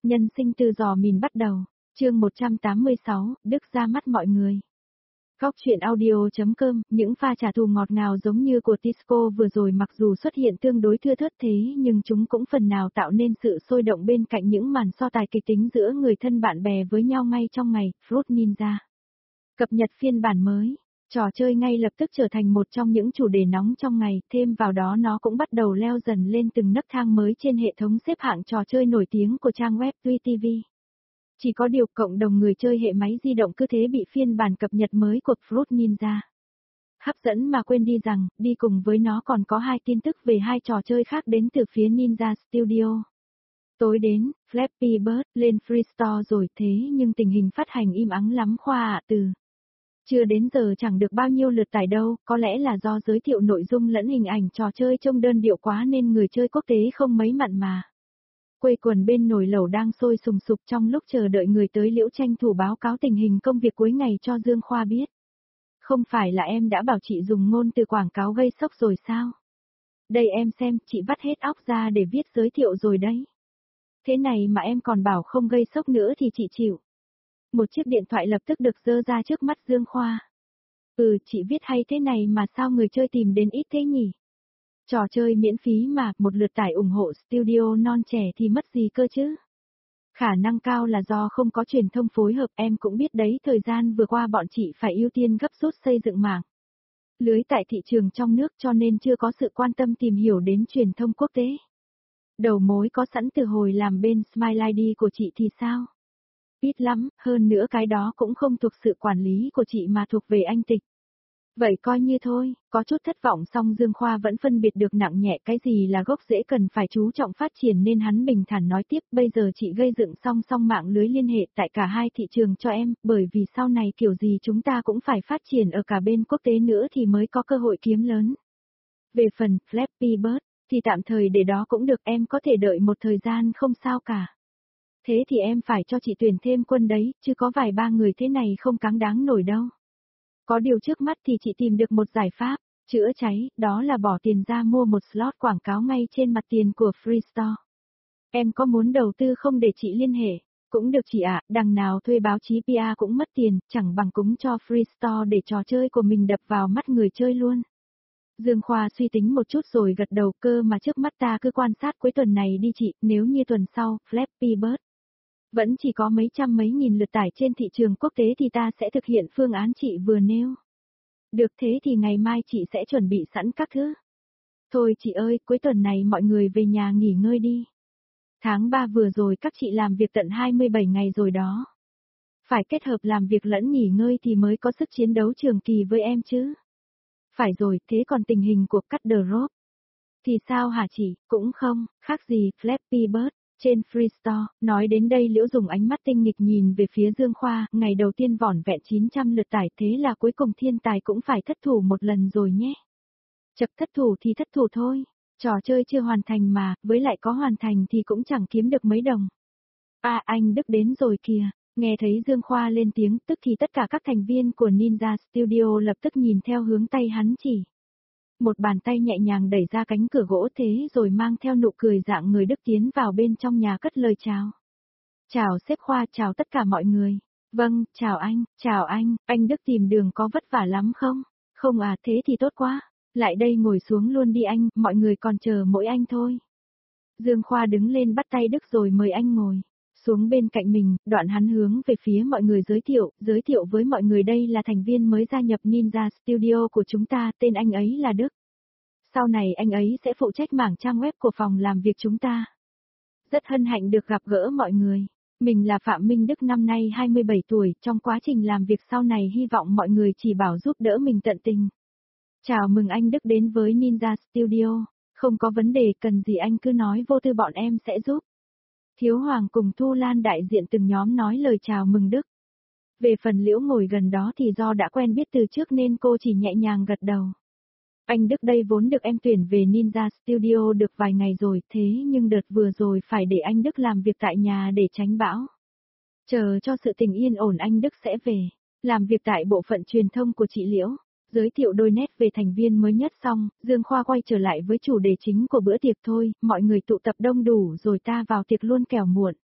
Nhân sinh từ giò mìn bắt đầu, chương 186, Đức ra mắt mọi người. Góc truyện audio.com, những pha trả thù ngọt ngào giống như của Tisco vừa rồi mặc dù xuất hiện tương đối thưa thớt thế nhưng chúng cũng phần nào tạo nên sự sôi động bên cạnh những màn so tài kịch tính giữa người thân bạn bè với nhau ngay trong ngày, Fruit Ninja. Cập nhật phiên bản mới. Trò chơi ngay lập tức trở thành một trong những chủ đề nóng trong ngày, thêm vào đó nó cũng bắt đầu leo dần lên từng nấc thang mới trên hệ thống xếp hạng trò chơi nổi tiếng của trang web TuiTV. Chỉ có điều cộng đồng người chơi hệ máy di động cứ thế bị phiên bản cập nhật mới của Fruit Ninja hấp dẫn mà quên đi rằng, đi cùng với nó còn có hai tin tức về hai trò chơi khác đến từ phía Ninja Studio. Tối đến, Flappy Bird lên Free Store rồi thế nhưng tình hình phát hành im ắng lắm Khoa ạ. Chưa đến giờ chẳng được bao nhiêu lượt tải đâu, có lẽ là do giới thiệu nội dung lẫn hình ảnh trò chơi trông đơn điệu quá nên người chơi quốc tế không mấy mặn mà. Quây quần bên nồi lẩu đang sôi sùng sục trong lúc chờ đợi người tới Liễu tranh thủ báo cáo tình hình công việc cuối ngày cho Dương Khoa biết. Không phải là em đã bảo chị dùng ngôn từ quảng cáo gây sốc rồi sao? Đây em xem, chị vắt hết óc ra để viết giới thiệu rồi đấy. Thế này mà em còn bảo không gây sốc nữa thì chị chịu. Một chiếc điện thoại lập tức được giơ ra trước mắt Dương Khoa. Chị viết hay thế này mà sao người chơi tìm đến ít thế nhỉ? Trò chơi miễn phí mà, một lượt tải ủng hộ studio non trẻ thì mất gì cơ chứ? Khả năng cao là do không có truyền thông phối hợp, em cũng biết đấy, thời gian vừa qua bọn chị phải ưu tiên gấp rút xây dựng mạng lưới tại thị trường trong nước cho nên chưa có sự quan tâm tìm hiểu đến truyền thông quốc tế. Đầu mối có sẵn từ hồi làm bên Smile ID của chị thì sao? Ít lắm, hơn nữa cái đó cũng không thuộc sự quản lý của chị mà thuộc về anh Tịch. Vậy coi như thôi, có chút thất vọng song Dương Khoa vẫn phân biệt được nặng nhẹ cái gì là gốc rễ cần phải chú trọng phát triển nên hắn bình thản nói tiếp bây giờ chị gây dựng song song mạng lưới liên hệ tại cả hai thị trường cho em, bởi vì sau này kiểu gì chúng ta cũng phải phát triển ở cả bên quốc tế nữa thì mới có cơ hội kiếm lớn. Về phần Flappy Bird, thì tạm thời để đó cũng được em có thể đợi một thời gian không sao cả. Thế thì em phải cho chị tuyển thêm quân đấy, chứ có vài ba người thế này không cáng đáng nổi đâu. Có điều trước mắt thì chị tìm được một giải pháp, chữa cháy, đó là bỏ tiền ra mua một slot quảng cáo ngay trên mặt tiền của Free Store. Em có muốn đầu tư không để chị liên hệ? Cũng được chị ạ, đằng nào thuê báo chí PR cũng mất tiền, chẳng bằng cúng cho Free Store để trò chơi của mình đập vào mắt người chơi luôn. Dương Khoa suy tính một chút rồi gật đầu cơ mà trước mắt ta cứ quan sát cuối tuần này đi chị, nếu như tuần sau, Flappy Bird vẫn chỉ có mấy trăm mấy nghìn lượt tải trên thị trường quốc tế thì ta sẽ thực hiện phương án chị vừa nêu. Được thế thì ngày mai chị sẽ chuẩn bị sẵn các thứ. Thôi chị ơi, cuối tuần này mọi người về nhà nghỉ ngơi đi. Tháng 3 vừa rồi các chị làm việc tận 27 ngày rồi đó. Phải kết hợp làm việc lẫn nghỉ ngơi thì mới có sức chiến đấu trường kỳ với em chứ. Phải rồi, thế còn tình hình của Cut the Rope thì sao hả chị? Cũng không, khác gì Flappy Bird. Trên Free Store, nói đến đây Liễu dùng ánh mắt tinh nghịch nhìn về phía Dương Khoa, ngày đầu tiên vỏn vẹn 900 lượt tải thế là cuối cùng thiên tài cũng phải thất thủ một lần rồi nhé. Chật thất thủ thì thất thủ thôi, trò chơi chưa hoàn thành mà, với lại có hoàn thành thì cũng chẳng kiếm được mấy đồng. Anh Đức đến rồi kìa, nghe thấy Dương Khoa lên tiếng tức thì tất cả các thành viên của Ninja Studio lập tức nhìn theo hướng tay hắn chỉ. Một bàn tay nhẹ nhàng đẩy ra cánh cửa gỗ thế rồi mang theo nụ cười dạng người Đức tiến vào bên trong nhà cất lời chào. Chào sếp Khoa, chào tất cả mọi người. Vâng, chào anh Đức tìm đường có vất vả lắm không? Không à, thế thì tốt quá. Lại đây ngồi xuống luôn đi anh, mọi người còn chờ mỗi anh thôi. Dương Khoa đứng lên bắt tay Đức rồi mời anh ngồi xuống bên cạnh mình, đoạn hắn hướng về phía mọi người giới thiệu với mọi người đây là thành viên mới gia nhập Ninja Studio của chúng ta, tên anh ấy là Đức. Sau này anh ấy sẽ phụ trách mảng trang web của phòng làm việc chúng ta. Rất hân hạnh được gặp gỡ mọi người. Mình là Phạm Minh Đức năm nay 27 tuổi, trong quá trình làm việc sau này hy vọng mọi người chỉ bảo giúp đỡ mình tận tình. Chào mừng anh Đức đến với Ninja Studio, không có vấn đề cần gì anh cứ nói vô tư bọn em sẽ giúp. Thiếu Hoàng cùng Thu Lan đại diện từng nhóm nói lời chào mừng Đức. Về phần Liễu ngồi gần đó thì do đã quen biết từ trước nên cô chỉ nhẹ nhàng gật đầu. Anh Đức đây vốn được em tuyển về Ninja Studio được vài ngày rồi thế nhưng đợt vừa rồi phải để anh Đức làm việc tại nhà để tránh bão. Chờ cho sự tình yên ổn anh Đức sẽ về, làm việc tại bộ phận truyền thông của chị Liễu. Giới thiệu đôi nét về thành viên mới nhất xong, Dương Khoa quay trở lại với chủ đề chính của bữa tiệc thôi, mọi người tụ tập đông đủ rồi ta vào tiệc luôn kẻo muộn.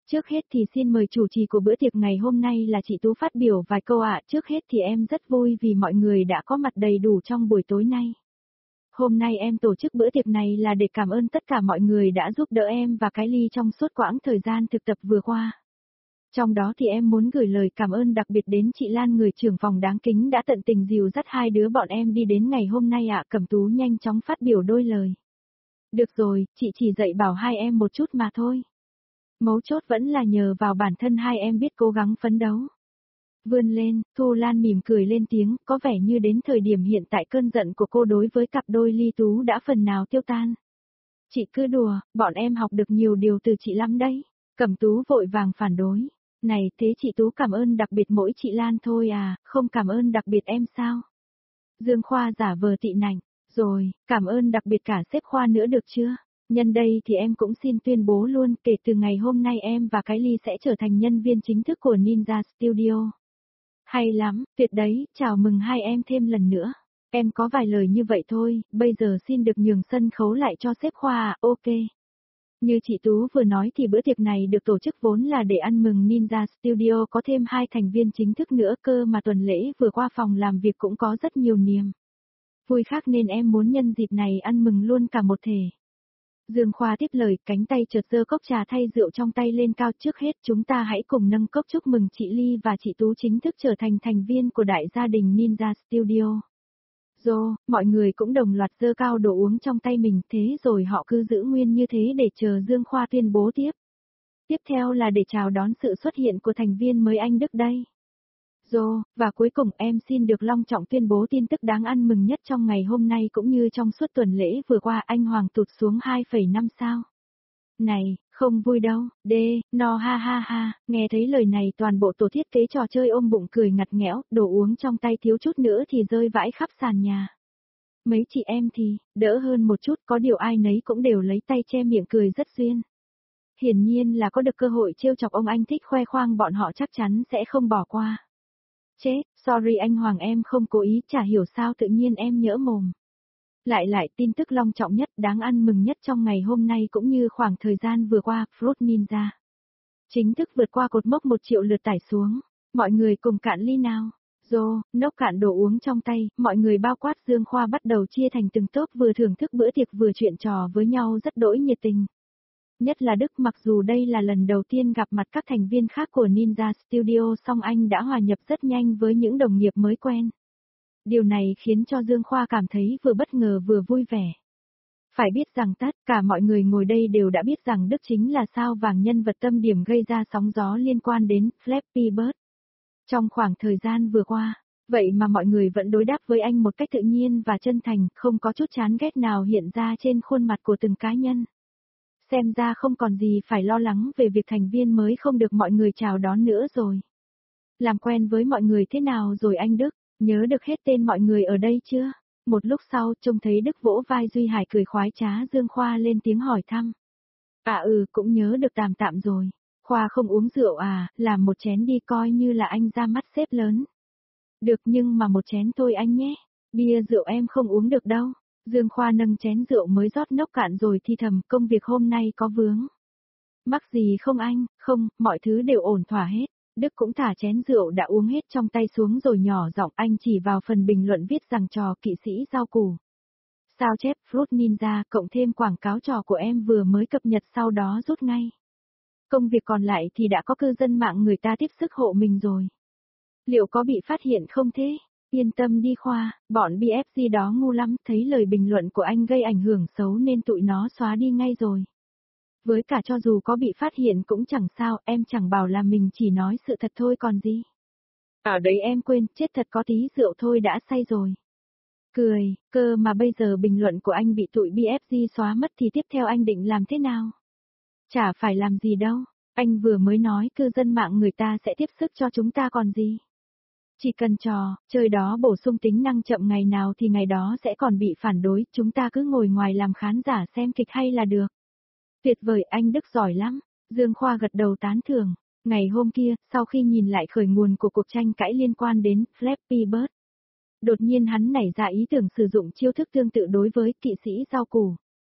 Trước hết thì xin mời chủ trì của bữa tiệc ngày hôm nay là chị Tú phát biểu vài câu ạ. Trước hết thì em rất vui vì mọi người đã có mặt đầy đủ trong buổi tối nay. Hôm nay em tổ chức bữa tiệc này là để cảm ơn tất cả mọi người đã giúp đỡ em và Kylie trong suốt quãng thời gian thực tập vừa qua. Trong đó thì em muốn gửi lời cảm ơn đặc biệt đến chị Lan, người trưởng phòng đáng kính đã tận tình dìu dắt hai đứa bọn em đi đến ngày hôm nay ạ. Cẩm Tú nhanh chóng phát biểu đôi lời. Được rồi, chị chỉ dạy bảo hai em một chút mà thôi. Mấu chốt vẫn là nhờ vào bản thân hai em biết cố gắng phấn đấu. Vươn lên, Thu Lan mỉm cười lên tiếng, có vẻ như đến thời điểm hiện tại cơn giận của cô đối với cặp đôi Ly Tú đã phần nào tiêu tan. Chị cứ đùa, bọn em học được nhiều điều từ chị lắm đấy. Cẩm Tú vội vàng phản đối. Này, thế chị Tú cảm ơn đặc biệt mỗi chị Lan thôi à, không cảm ơn đặc biệt em sao? Dương Khoa giả vờ tị nạnh, rồi, cảm ơn đặc biệt cả sếp Khoa nữa được chưa? Nhân đây thì em cũng xin tuyên bố luôn, kể từ ngày hôm nay em và Kylie sẽ trở thành nhân viên chính thức của Ninja Studio. Hay lắm, tuyệt đấy, chào mừng hai em thêm lần nữa. Em có vài lời như vậy thôi, bây giờ xin được nhường sân khấu lại cho sếp Khoa à, ok. Như chị Tú vừa nói thì bữa tiệc này được tổ chức vốn là để ăn mừng Ninja Studio có thêm 2 thành viên chính thức nữa cơ, mà tuần lễ vừa qua phòng làm việc cũng có rất nhiều niềm vui khác nên em muốn nhân dịp này ăn mừng luôn cả một thể. Dương Khoa tiếp lời, cánh tay chợt giơ cốc trà thay rượu trong tay lên cao. Trước hết chúng ta hãy cùng nâng cốc chúc mừng chị Ly và chị Tú chính thức trở thành thành viên của đại gia đình Ninja Studio. Mọi người cũng đồng loạt giơ cao đồ uống trong tay mình, thế rồi họ cứ giữ nguyên như thế để chờ Dương Khoa tuyên bố tiếp. Tiếp theo là để chào đón sự xuất hiện của thành viên mới anh Đức đây. Và cuối cùng em xin được long trọng tuyên bố tin tức đáng ăn mừng nhất trong ngày hôm nay cũng như trong suốt tuần lễ vừa qua, anh Hoàng tụt xuống 2,5 sao. Này, không vui đâu, ha ha ha, nghe thấy lời này toàn bộ tổ thiết kế trò chơi ôm bụng cười ngặt nghẽo, đồ uống trong tay thiếu chút nữa thì rơi vãi khắp sàn nhà. Mấy chị em thì, đỡ hơn một chút, có điều ai nấy cũng đều lấy tay che miệng cười rất duyên. Hiển nhiên là có được cơ hội trêu chọc ông anh thích khoe khoang, bọn họ chắc chắn sẽ không bỏ qua. Chết, sorry anh Hoàng, em không cố ý, chả hiểu sao tự nhiên em nhỡ mồm. Lại tin tức long trọng nhất, đáng ăn mừng nhất trong ngày hôm nay cũng như khoảng thời gian vừa qua, Fruit Ninja chính thức vượt qua cột mốc 1 triệu lượt tải xuống. Mọi người cùng cạn ly nào. Nốc cạn đồ uống trong tay, mọi người bao quát Dương Khoa bắt đầu chia thành từng tốp, vừa thưởng thức bữa tiệc vừa chuyện trò với nhau rất đỗi nhiệt tình. Nhất là Đức, mặc dù đây là lần đầu tiên gặp mặt các thành viên khác của Ninja Studio song anh đã hòa nhập rất nhanh với những đồng nghiệp mới quen. Điều này khiến cho Dương Khoa cảm thấy vừa bất ngờ vừa vui vẻ. Phải biết rằng tất cả mọi người ngồi đây đều đã biết rằng Đức chính là sao vàng, nhân vật tâm điểm gây ra sóng gió liên quan đến Flappy Bird trong khoảng thời gian vừa qua. Vậy mà mọi người vẫn đối đáp với anh một cách tự nhiên và chân thành, không có chút chán ghét nào hiện ra trên khuôn mặt của từng cá nhân. Xem ra không còn gì phải lo lắng về việc thành viên mới không được mọi người chào đón nữa rồi. Làm quen với mọi người thế nào rồi anh Đức, nhớ được hết tên mọi người ở đây chưa? Một lúc sau trông thấy Đức vỗ vai Duy Hải cười khoái trá, Dương Khoa lên tiếng hỏi thăm. Cũng nhớ được tạm tạm rồi. Khoa không uống rượu à, làm một chén đi coi như là anh ra mắt sếp lớn. Được, nhưng mà một chén thôi anh nhé. Bia rượu em không uống được đâu. Dương Khoa nâng chén rượu mới rót nốc cạn rồi thì thầm, công việc hôm nay có vướng mắc gì không anh? Không, mọi thứ đều ổn thỏa hết. Đức cũng thả chén rượu đã uống hết trong tay xuống rồi nhỏ giọng, anh chỉ vào phần bình luận viết rằng trò kỵ sĩ rau củ sao chép Fruit Ninja cộng thêm quảng cáo trò của em vừa mới cập nhật, sau đó rút ngay. Công việc còn lại thì đã có cư dân mạng người ta tiếp sức hộ mình rồi. Liệu có bị phát hiện không thế? Yên tâm đi Khoa, bọn BFG đó ngu lắm, thấy lời bình luận của anh gây ảnh hưởng xấu nên tụi nó xóa đi ngay rồi. Với cả cho dù có bị phát hiện cũng chẳng sao, em chẳng bảo là mình chỉ nói sự thật thôi còn gì. Ở đấy em quên, chết thật, có tí rượu thôi đã say rồi. Cười, cơ mà bây giờ bình luận của anh bị tụi BFG xóa mất thì tiếp theo anh định làm thế nào? Chả phải làm gì đâu, anh vừa mới nói cư dân mạng người ta sẽ tiếp sức cho chúng ta còn gì. Chỉ cần trò chơi đó bổ sung tính năng chậm ngày nào thì ngày đó sẽ còn bị phản đối, chúng ta cứ ngồi ngoài làm khán giả xem kịch hay là được. Tuyệt vời, anh Đức giỏi lắm. Dương Khoa gật đầu tán thưởng. Ngày hôm kia, sau khi nhìn lại khởi nguồn của cuộc tranh cãi liên quan đến Flappy Bird, đột nhiên hắn nảy ra ý tưởng sử dụng chiêu thức tương tự đối với kỵ sĩ rau củ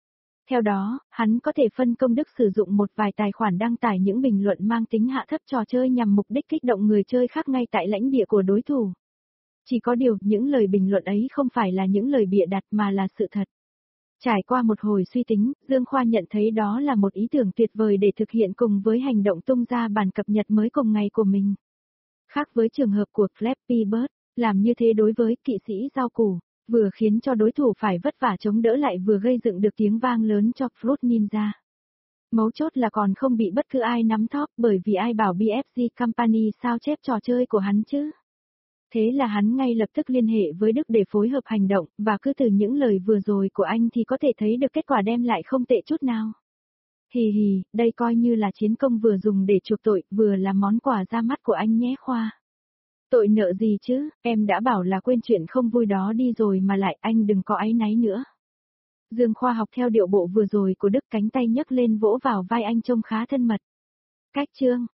Theo đó, hắn có thể phân công Đức sử dụng một vài tài khoản đăng tải những bình luận mang tính hạ thấp trò chơi nhằm mục đích kích động người chơi khác ngay tại lãnh địa của đối thủ. Chỉ có điều, những lời bình luận ấy không phải là những lời bịa đặt mà là sự thật. Trải qua một hồi suy tính, Dương Khoa nhận thấy đó là một ý tưởng tuyệt vời để thực hiện cùng với hành động tung ra bản cập nhật mới cùng ngày của mình. Khác với trường hợp của Flappy Bird, làm như thế đối với kỵ sĩ rau củ, vừa khiến cho đối thủ phải vất vả chống đỡ lại vừa gây dựng được tiếng vang lớn cho Fruit Ninja. Mấu chốt là còn không bị bất cứ ai nắm thóp bởi vì ai bảo BFG Company sao chép trò chơi của hắn chứ. Thế là hắn ngay lập tức liên hệ với Đức để phối hợp hành động, và cứ từ những lời vừa rồi của anh thì có thể thấy được kết quả đem lại không tệ chút nào. Hì hì, đây coi như là chiến công vừa dùng để chuộc tội, vừa là món quà ra mắt của anh nhé Khoa. Tội nợ gì chứ, em đã bảo là quên chuyện không vui đó đi rồi mà lại anh đừng có áy náy nữa. Dương Khoa học theo điệu bộ vừa rồi của Đức, cánh tay nhấc lên vỗ vào vai anh trông khá thân mật. Cách chương